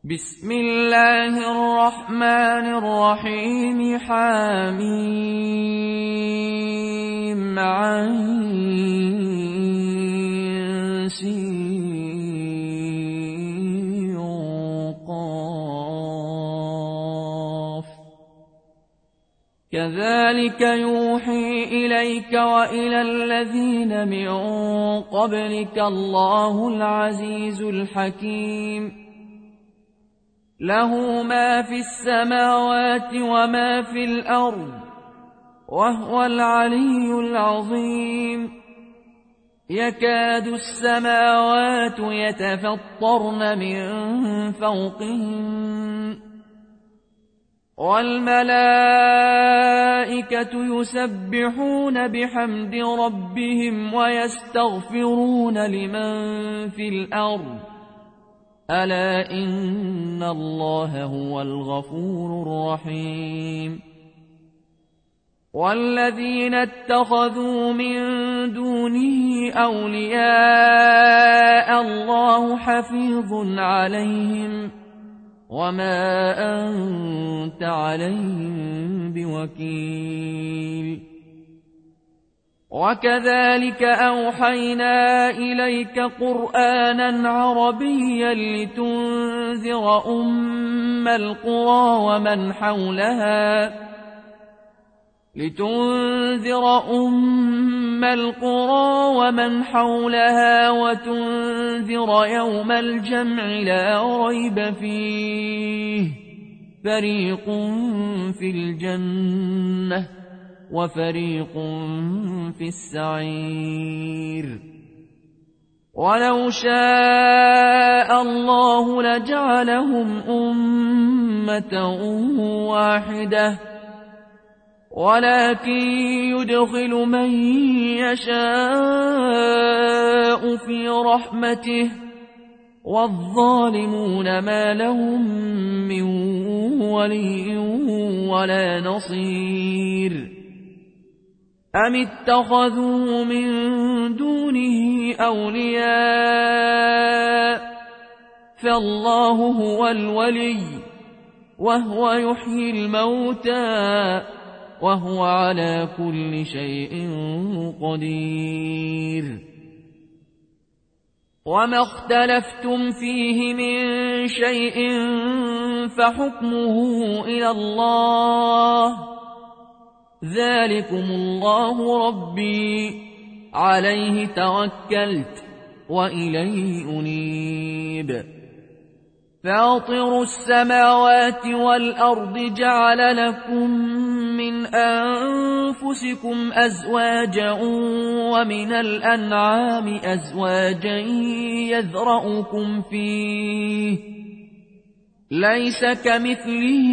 بسم الله الرحمن الرحيم حميم عين سين قاف كذلك يوحي إليك وإلى الذين من قبلك الله العزيز الحكيم له ما في السماوات وما في الأرض وهو العلي العظيم يكاد السماوات يتفطرن من فوقهم والملائكة يسبحون بحمد ربهم ويستغفرون لمن في الأرض ألا إن الله هو الغفور الرحيم والذين اتخذوا من دونه أولياء الله حفيظ عليهم وما أنت عليهم بوكيل وكذلك أوحينا إليك قرآنا عربيا لتنذر أم القرى ومن حولها وتنذر يوم الجمع لا ريب فيه فريق في الجنة وفريق في السعير ولو شاء الله لجعلهم أمة واحدة ولكن يدخل من يشاء في رحمته والظالمون ما لهم من ولي ولا نصير أم اتخذوا من دونه أولياء فالله هو الولي وهو يحيي الموتى وهو على كل شيء قدير وما اختلفتم فيه من شيء فحكمه إلى الله ذلكم الله ربي عليه توكلت وإليه أنيب فاطر السماوات والأرض جعل لكم من أنفسكم أزواجا ومن الأنعام أزواجا يذرأكم فيه ليس كمثله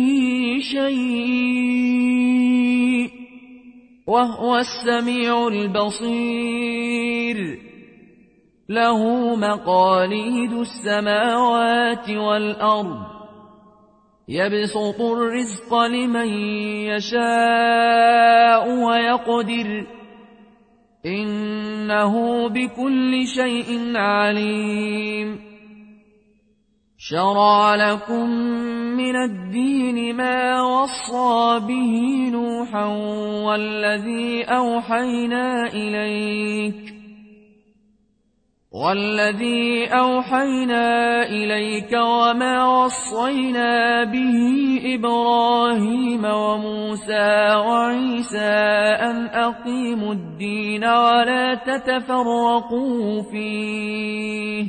شيء وهو السميع البصير له مقاليد السماوات والأرض يبسط الرزق لمن يشاء ويقدر إنه بكل شيء عليم شرع لكم من الدين ما وصى به نوحا والذي أوحينا إليك وما وصينا به إبراهيم وموسى وعيسى أن أقيموا الدين ولا تتفرقوا فيه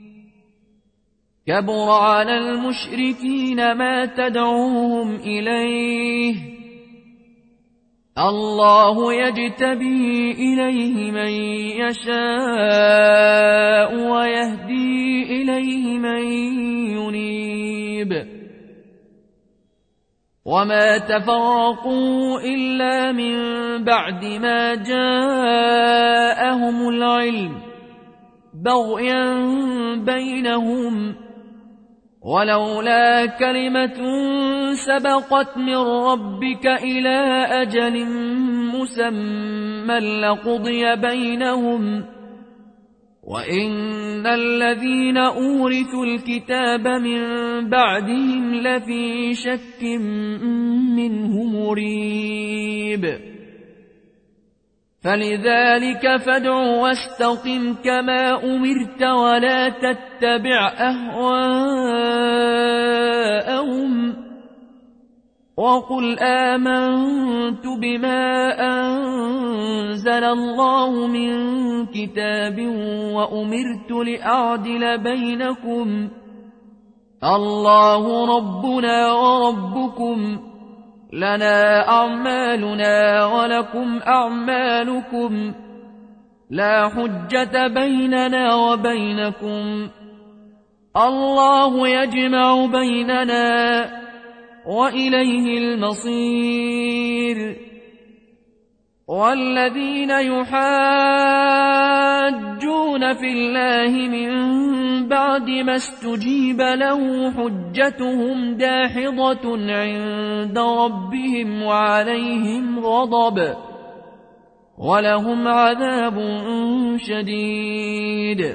كبر على المشركين ما تدعوهم إليه الله يجتبي إليه من يشاء ويهدي إليه من ينيب وما تفرقوا إلا من بعد ما جاءهم العلم بغيا بينهم ولولا كلمة سبقت من ربك إلى أجل مسمى لقضي بينهم وإن الذين أورثوا الكتاب من بعدهم لفي شك منه مريب فلذلك فادع واستقم كما أمرت ولا تتبع أهواءهم وقل آمنت بما أنزل الله من كتاب وأمرت لأعدل بينكم الله ربنا وربكم لنا أعمالنا ولكم أعمالكم لا حجة بيننا وبينكم الله يجمع بيننا وإليه المصير والذين يحاجون في الله من بعد ما استجيب له حجتهم داحضة عند ربهم وعليهم غضب ولهم عذاب شديد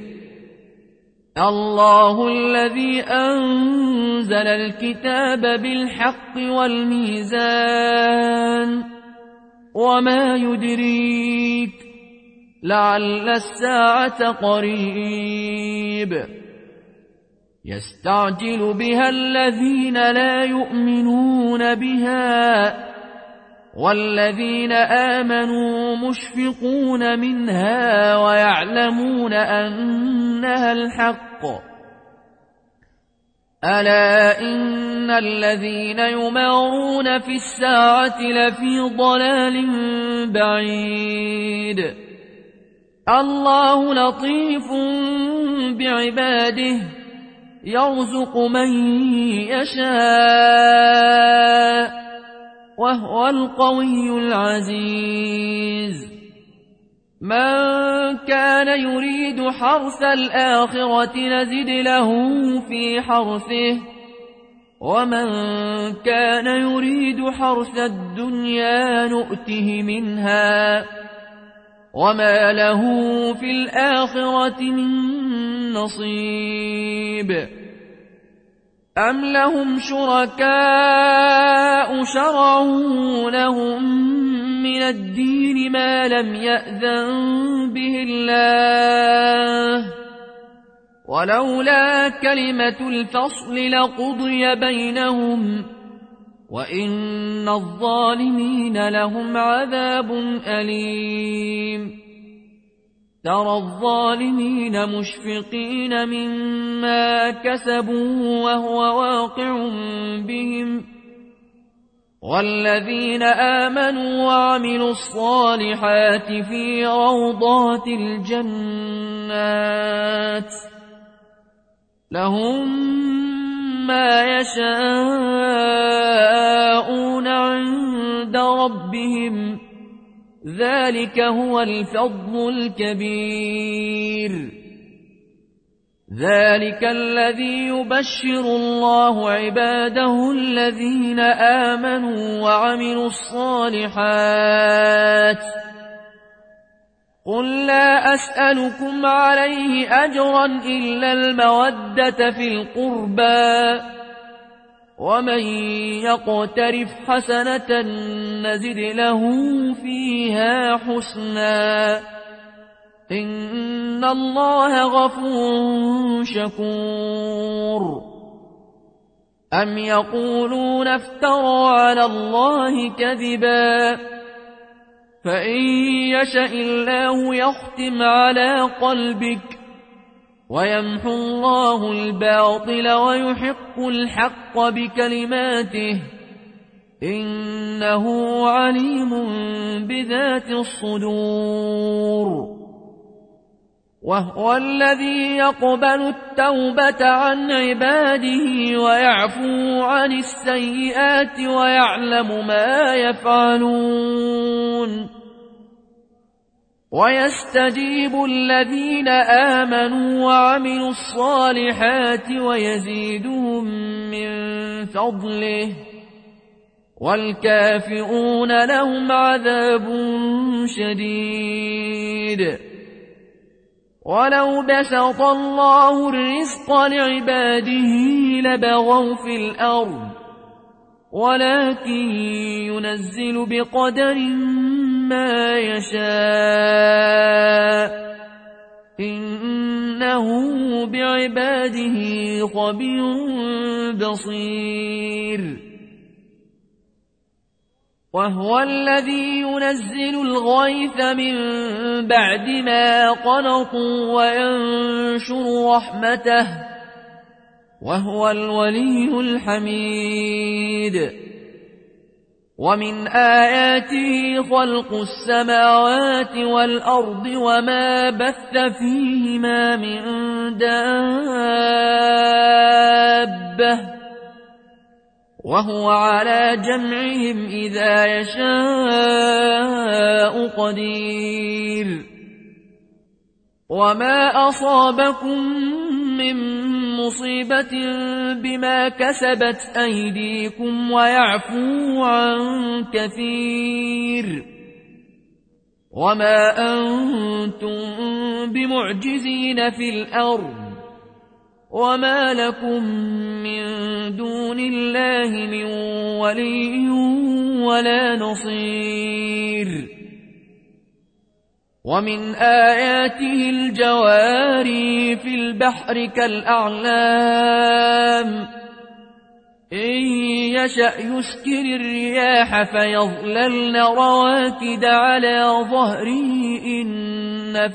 الله الذي أنزل الكتاب بالحق والميزان وما يدريك لعل الساعة قريب يستعجل بها الذين لا يؤمنون بها والذين آمنوا مشفقون منها ويعلمون أنها الحق ألا إن الذين يمارون في الساعة لفي ضلال بعيد الله لطيف بعباده يرزق من يشاء وهو القوي العزيز من كان يريد حرث الآخرة نزد له في حرثه ومن كان يريد حرث الدنيا نؤته منها وما له في الآخرة من نصيب أم لهم شركاء شرعوا لهم من الدين ما لم يأذن به الله ولولا كلمة الفصل لقضي بينهم وإن الظالمين لهم عذاب أليم ترى الظالمين مشفقين مما كسبوا وهو واقع بهم والذين آمنوا وعملوا الصالحات في روضات الجنات لهم ما يشاءون عند ربهم ذلك هو الفضل الكبير ذلك الذي يبشر الله عباده الذين آمنوا وعملوا الصالحات قل لا أسألكم عليه أجرا إلا المودة في القربى ومن يقترف حسنة نزد له فيها حسنا إن الله غفور شكور أم يقولون افتروا على الله كذبا فإن يشأ الله يختم على قلبك ويمحو الله الباطل ويحق الحق بكلماته إنه عليم بذات الصدور وهو الذي يقبل التوبة عن عباده ويعفو عن السيئات ويعلم ما يفعلون ويستجيب الذين آمنوا وعملوا الصالحات ويزيدهم من فضله والكافرون لهم عذاب شديد ولو بسط الله الرزق لعباده لبغوا في الأرض ولكن ينزل بقدر ما يشاء إنه بعباده خبير بصير وهو الذي ينزل الغيث من بعد ما قنطوا وينشر رحمته وهو الولي الحميد ومن آياته خلق السماوات والأرض وما بث فيهما من دابة وهو على جمعهم إذا يشاء قدير وما أصابكم من مصيبة بما كسبت أيديكم ويعفو عن كثير وما أنتم بمعجزين في الأرض وما لكم من دون الله من ولي ولا نصير ومن آياته الجواري في البحر كالأعلام إن يشأ يسكر الرياح فيظللن رواكد على ظهره إن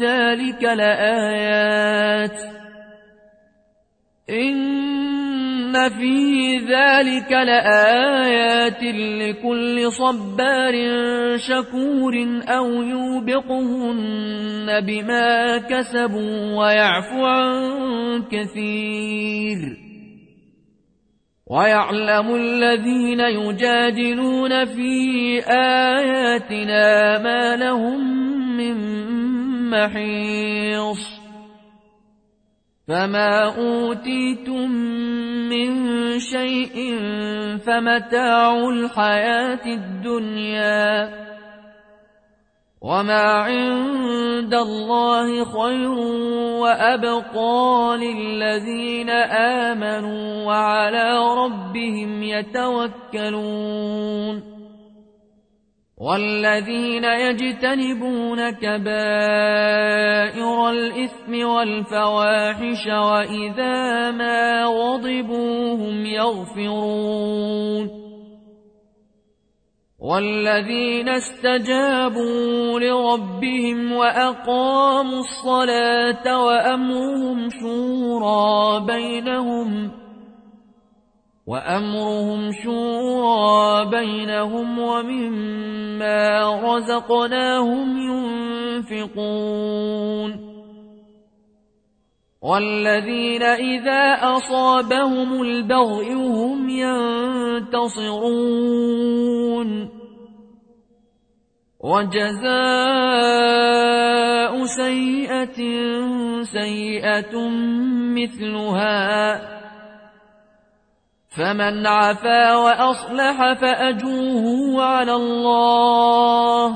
في ذلك لآيات لكل صبار شكور أو يوبقهن بما كسبوا ويعفو عن كثير ويعلم الذين يجادلون في آياتنا ما لهم من محيص فما أوتيتم من شيء فمتاع الحياة الدنيا وما عند الله خير وأبقى للذين آمنوا وعلى ربهم يتوكلون والذين يجتنبون كبائر الإثم والفواحش وإذا ما غضبوا هم يغفرون والذين استجابوا لربهم وأقاموا الصلاة وأمرهم شورى بينهم ومما رزقناهم ينفقون والذين إذا أصابهم البغي هم ينتصرون وجزاء سيئة سيئة مثلها فمن عفا وأصلح فأجره على الله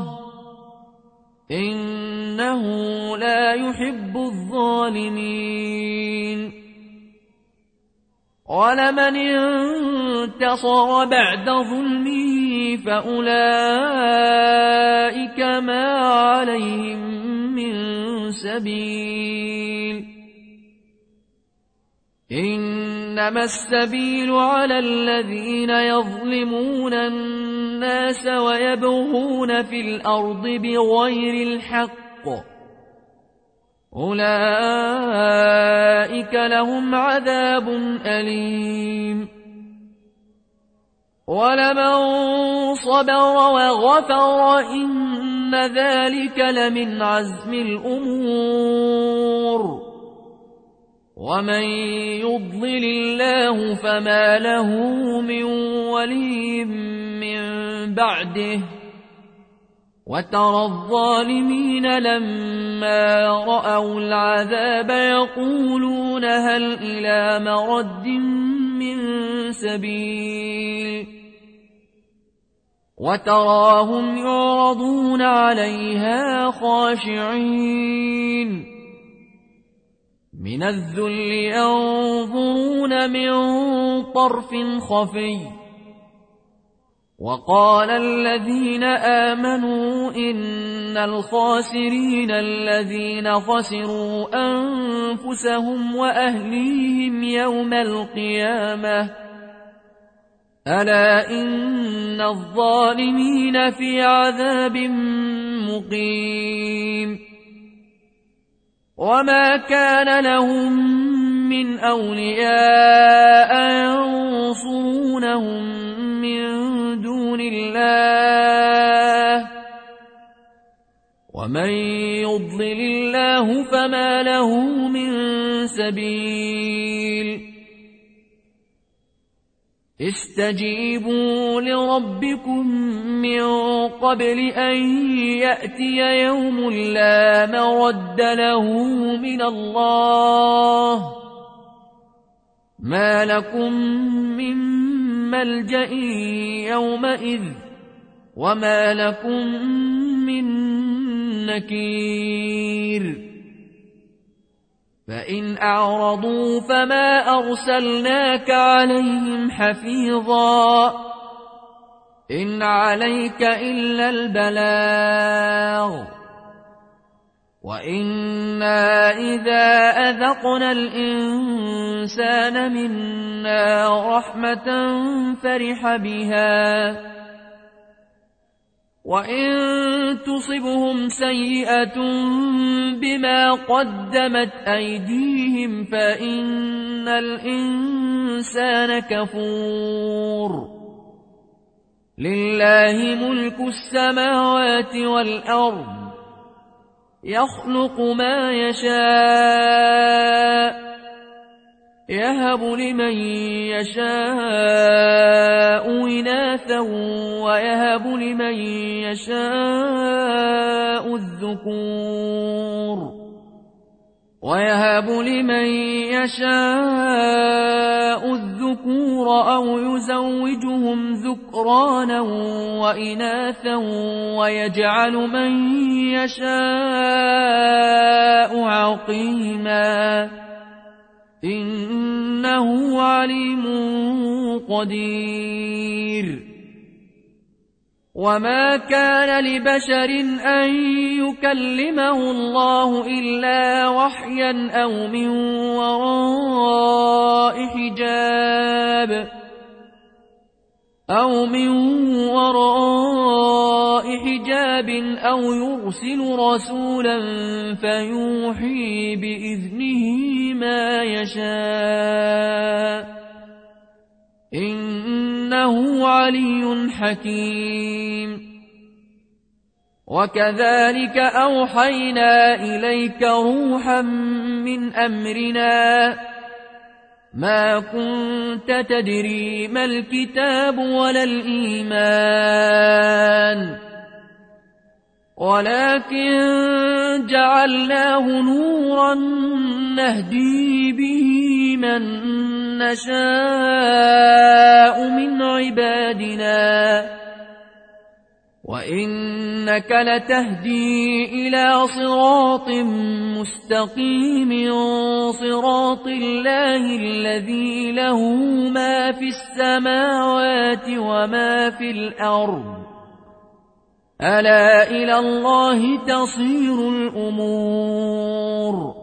إنه لا يحب الظالمين ولمن انتصر بعد ظلمه فأولئك ما عليهم من سبيل إنما السبيل على الذين يظلمون الناس ويبغون في الأرض بغير الحق أولئك لهم عذاب أليم ولمن صبر وغفر إن ذلك لمن عزم الأمور ومن يضلل الله فما له من ولي من بعده وترى الظالمين لما رأوا العذاب يقولون هل إلى مرد من سبيل وتراهم يعرضون عليها خاشعين من الذل ينظرون من طرف خفي. وقال الذين آمنوا إن الخاسرين الذين خسروا أنفسهم وأهليهم يوم القيامة ألا إن الظالمين في عذاب مقيم. وما كان لهم من أولياء ينصرونهم من دون الله ومن يضلل الله فما له من سبيل. استجيبوا لربكم من قبل أن يأتي يوم لا مرد له من الله ما لكم من ملجأ يومئذ وما لكم من نكير. فإن أعرضوا فما أرسلناك عليهم حفيظا إن عليك إلا البلاغ وإنا إذا أذقنا الإنسان منا رحمة فرح بها وإن تصبهم سيئة بما قدمت أيديهم فإن الإنسان كفور. لله ملك السماوات والأرض يخلق ما يشاء يهب لمن يشاء إناثا ويهب لمن يشاء الذكور أو يزوجهم ذكرانا وإناثا ويجعل من يشاء عقيما إنه عليم قدير. وما كان لبشر أن يكلمه الله إلا وحيا أو من وراء حجاب أو يرسل رسولا فيوحي بإذنه ما يشاء إنه علي حكيم. وكذلك أوحينا إليك روحا من أمرنا ما كنت تدري ما الكتاب ولا الإيمان ولكن جعلناه نورا نهدي به من نشاء من عبادنا وإنك لتهدي إلى صراط مستقيم صراط الله الذي له ما في السماوات وما في الأرض ألا إلى الله تصير الأمور.